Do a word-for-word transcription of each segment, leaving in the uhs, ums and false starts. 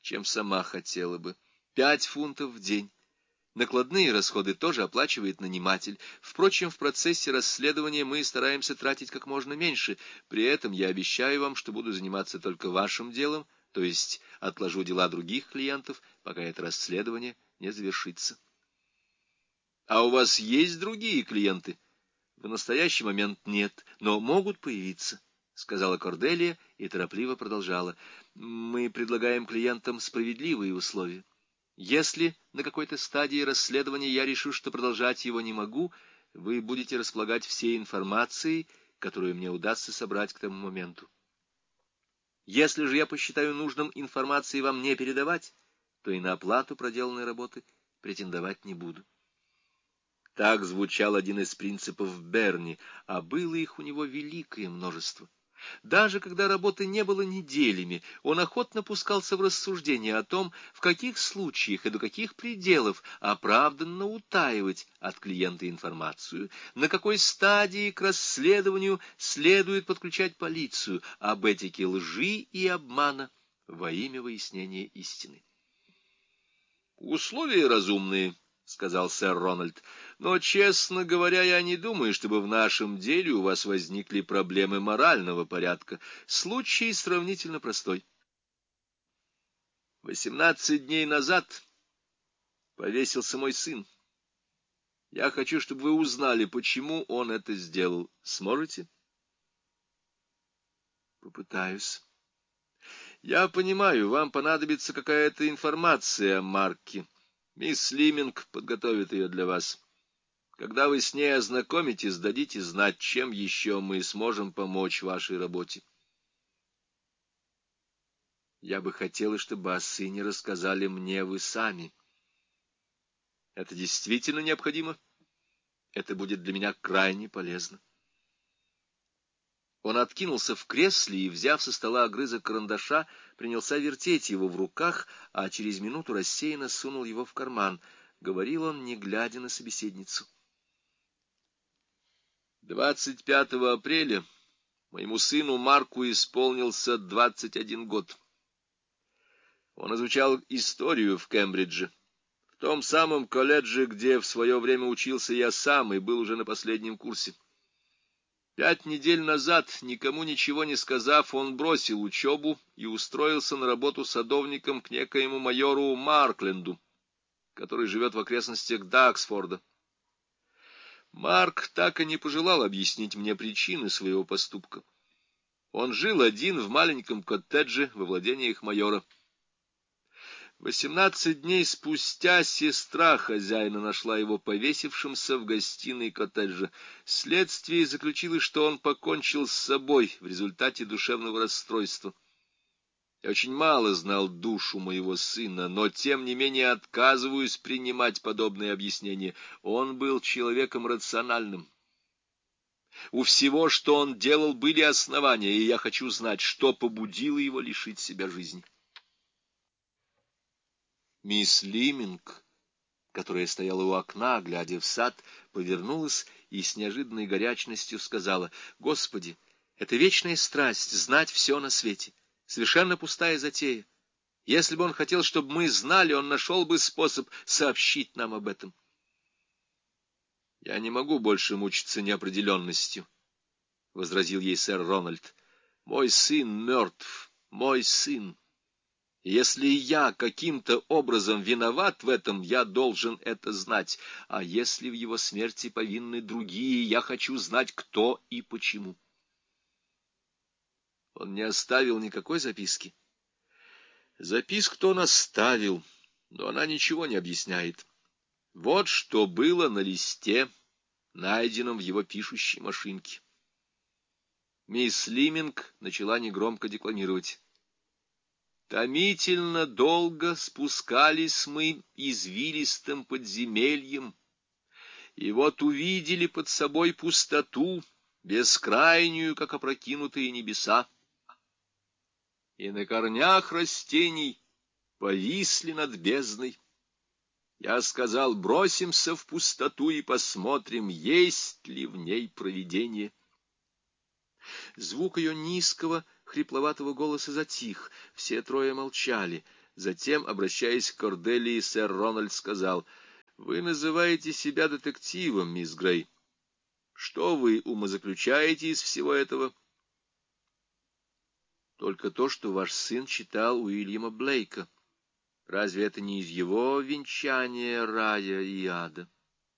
чем сама хотела бы. Пять фунтов в день. Накладные расходы тоже оплачивает наниматель. Впрочем, в процессе расследования мы стараемся тратить как можно меньше. При этом я обещаю вам, что буду заниматься только вашим делом, то есть отложу дела других клиентов, пока это расследование не завершится. А у вас есть другие клиенты? В настоящий момент нет, но могут появиться, — сказала Корделия и торопливо продолжала. Мы предлагаем клиентам справедливые условия. Если на какой-то стадии расследования я решу, что продолжать его не могу, вы будете располагать всей информацией, которую мне удастся собрать к тому моменту. Если же я посчитаю нужным информации вам не передавать, то и на оплату проделанной работы претендовать не буду. Так звучал один из принципов Берни, а было их у него великое множество. Даже когда работы не было неделями, он охотно пускался в рассуждения о том, в каких случаях и до каких пределов оправданно утаивать от клиента информацию, на какой стадии к расследованию следует подключать полицию, об этике лжи и обмана во имя выяснения истины. «Условия разумные», — сказал сэр Рональд, — «но, честно говоря, я не думаю, чтобы в нашем деле у вас возникли проблемы морального порядка. Случай сравнительно простой. Восемнадцать дней назад повесился мой сын. Я хочу, чтобы вы узнали, почему он это сделал. Сможете?» «Попытаюсь. Я понимаю, вам понадобится какая-то информация о Марке. Мисс Лиминг подготовит ее для вас. Когда вы с ней ознакомитесь, дадите знать, чем еще мы сможем помочь вашей работе. Я бы хотела, чтобы о сыне рассказали мне вы сами. Это действительно необходимо. Это будет для меня крайне полезно». Он откинулся в кресле и, взяв со стола огрызок карандаша, принялся вертеть его в руках, а через минуту рассеянно сунул его в карман. Говорил он, не глядя на собеседницу. двадцать пятого апреля моему сыну Марку исполнился двадцать один год. Он изучал историю в Кембридже, в том самом колледже, где в свое время учился я сам и был уже на последнем курсе. Пять недель назад, никому ничего не сказав, он бросил учебу и устроился на работу садовником к некоему майору Маркленду, который живет в окрестностях Даксфорда. Марк так и не пожелал объяснить мне причины своего поступка. Он жил один в маленьком коттедже во владениях майора. Восемнадцать дней спустя сестра хозяина нашла его повесившимся в гостиной коттеджа. Следствие заключило, что он покончил с собой в результате душевного расстройства. Я очень мало знал душу моего сына, но тем не менее отказываюсь принимать подобные объяснения. Он был человеком рациональным. У всего, что он делал, были основания, и я хочу знать, что побудило его лишить себя жизни. Мисс Лиминг, которая стояла у окна, глядя в сад, повернулась и с неожиданной горячностью сказала: «Господи, это вечная страсть — знать все на свете, совершенно пустая затея. Если бы он хотел, чтобы мы знали, он нашел бы способ сообщить нам об этом». «Я не могу больше мучиться неопределенностью», — возразил ей сэр Рональд. «Мой сын мертв, мой сын. Если я каким-то образом виноват в этом, я должен это знать. А если в его смерти повинны другие, я хочу знать, кто и почему». Он не оставил никакой записки. Записку-то он оставил, но она ничего не объясняет. Вот что было на листе, найденном в его пишущей машинке. Мисс Лиминг начала негромко декламировать. «Томительно долго спускались мы извилистым подземельем, и вот увидели под собой пустоту, бескрайнюю, как опрокинутые небеса. И на корнях растений повисли над бездной. Я сказал: бросимся в пустоту и посмотрим, есть ли в ней провидение». Звук ее низкого, хрипловатого голоса затих. Все трое молчали. Затем, обращаясь к Корделии, сэр Рональд сказал: «Вы называете себя детективом, мисс Грей. Что вы умозаключаете из всего этого?» «Только то, что ваш сын читал Уильяма Блейка. Разве это не из его венчания рая и ада?»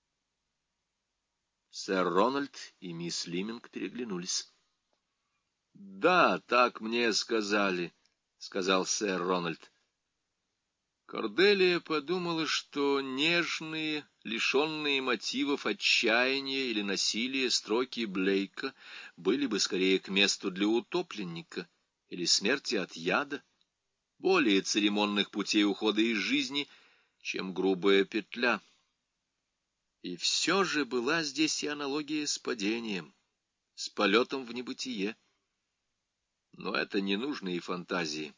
Сэр Рональд и мисс Лиминг переглянулись. «Да, так мне сказали», — сказал сэр Рональд. Корделия подумала, что нежные, лишенные мотивов отчаяния или насилия строки Блейка были бы скорее к месту для утопленника или смерти от яда, более церемонных путей ухода из жизни, чем грубая петля. И все же была здесь и аналогия с падением, с полетом в небытие. Но это ненужные фантазии.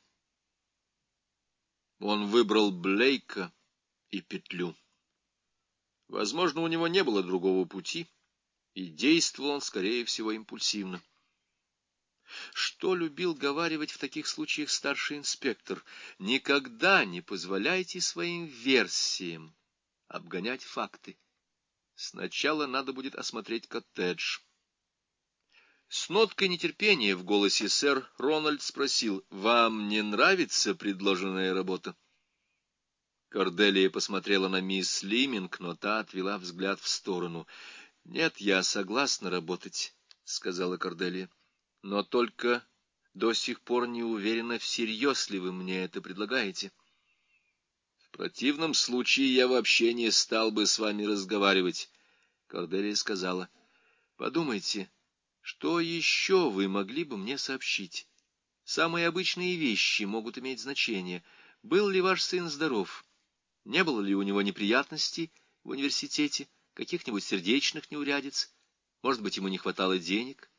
Он выбрал Блейка и петлю. Возможно, у него не было другого пути, и действовал он, скорее всего, импульсивно. Что любил говаривать в таких случаях старший инспектор? Никогда не позволяйте своим версиям обгонять факты. Сначала надо будет осмотреть коттедж. С ноткой нетерпения в голосе сэр Рональд спросил: «Вам не нравится предложенная работа?» Корделия посмотрела на мисс Лиминг, но та отвела взгляд в сторону. «Нет, я согласна работать», — сказала Корделия, — «но только до сих пор не уверена, всерьез ли вы мне это предлагаете. В противном случае я вообще не стал бы с вами разговаривать», — Корделия сказала. «Подумайте, что еще вы могли бы мне сообщить? Самые обычные вещи могут иметь значение. Был ли ваш сын здоров? Не было ли у него неприятностей в университете, каких-нибудь сердечных неурядиц? Может быть, ему не хватало денег?»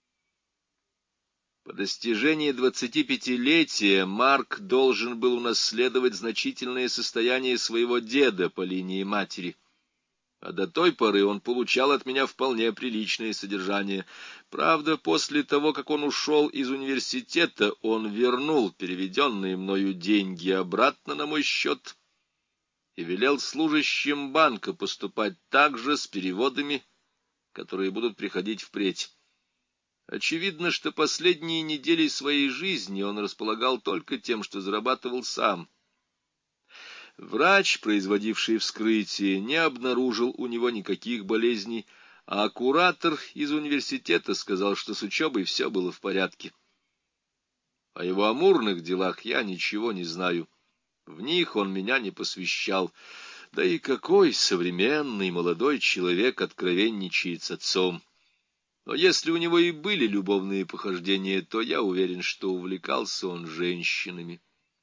По достижении двадцатипятилетия Марк должен был унаследовать значительное состояние своего деда по линии матери. А до той поры он получал от меня вполне приличное содержание. Правда, после того, как он ушел из университета, он вернул переведенные мною деньги обратно на мой счет и велел служащим банка поступать так же с переводами, которые будут приходить впредь. Очевидно, что последние недели своей жизни он располагал только тем, что зарабатывал сам. Врач, производивший вскрытие, не обнаружил у него никаких болезней, а куратор из университета сказал, что с учебой все было в порядке. О его амурных делах я ничего не знаю. В них он меня не посвящал. Да и какой современный молодой человек откровенничает с отцом? Но если у него и были любовные похождения, то я уверен, что увлекался он женщинами.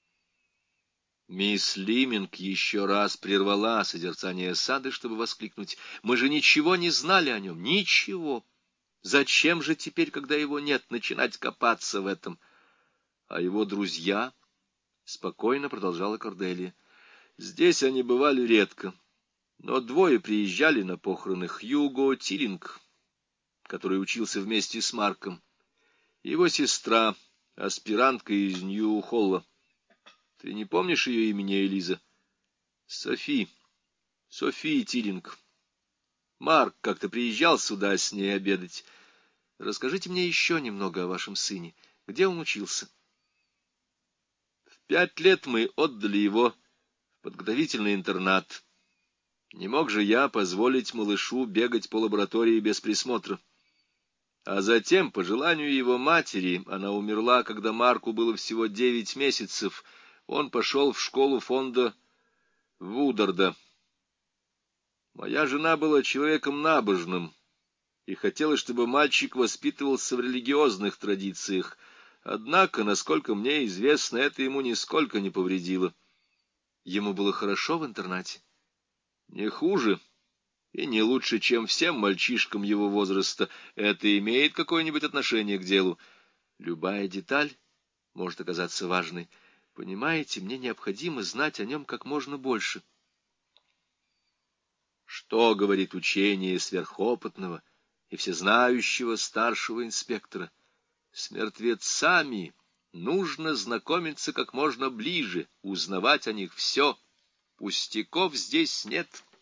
Мисс Лиминг еще раз прервала созерцание сада, чтобы воскликнуть: «Мы же ничего не знали о нем, ничего! Зачем же теперь, когда его нет, начинать копаться в этом?» «А его друзья?» — спокойно продолжала Корделия. «Здесь они бывали редко, но двое приезжали на похороны: Хьюго Тиллинг, который учился вместе с Марком, его сестра, аспирантка из Нью-Холла. Ты не помнишь ее имени, Элиза?» «Софи. Софи Тиллинг. Марк как-то приезжал сюда с ней обедать. Расскажите мне еще немного о вашем сыне. Где он учился?» «В пять лет мы отдали его в подготовительный интернат. Не мог же я позволить малышу бегать по лаборатории без присмотра. А затем, по желанию его матери, она умерла, когда Марку было всего девять месяцев, он пошел в школу фонда Вударда. Моя жена была человеком набожным и хотела, чтобы мальчик воспитывался в религиозных традициях. Однако, насколько мне известно, это ему нисколько не повредило. Ему было хорошо в интернате? Не хуже и не лучше, чем всем мальчишкам его возраста. Это имеет какое-нибудь отношение к делу? Любая деталь может оказаться важной. Понимаете, мне необходимо знать о нем как можно больше. Что говорит учение сверхопытного и всезнающего старшего инспектора? С мертвецами Нужно знакомиться как можно ближе, узнавать о них все. Пустяков здесь нет.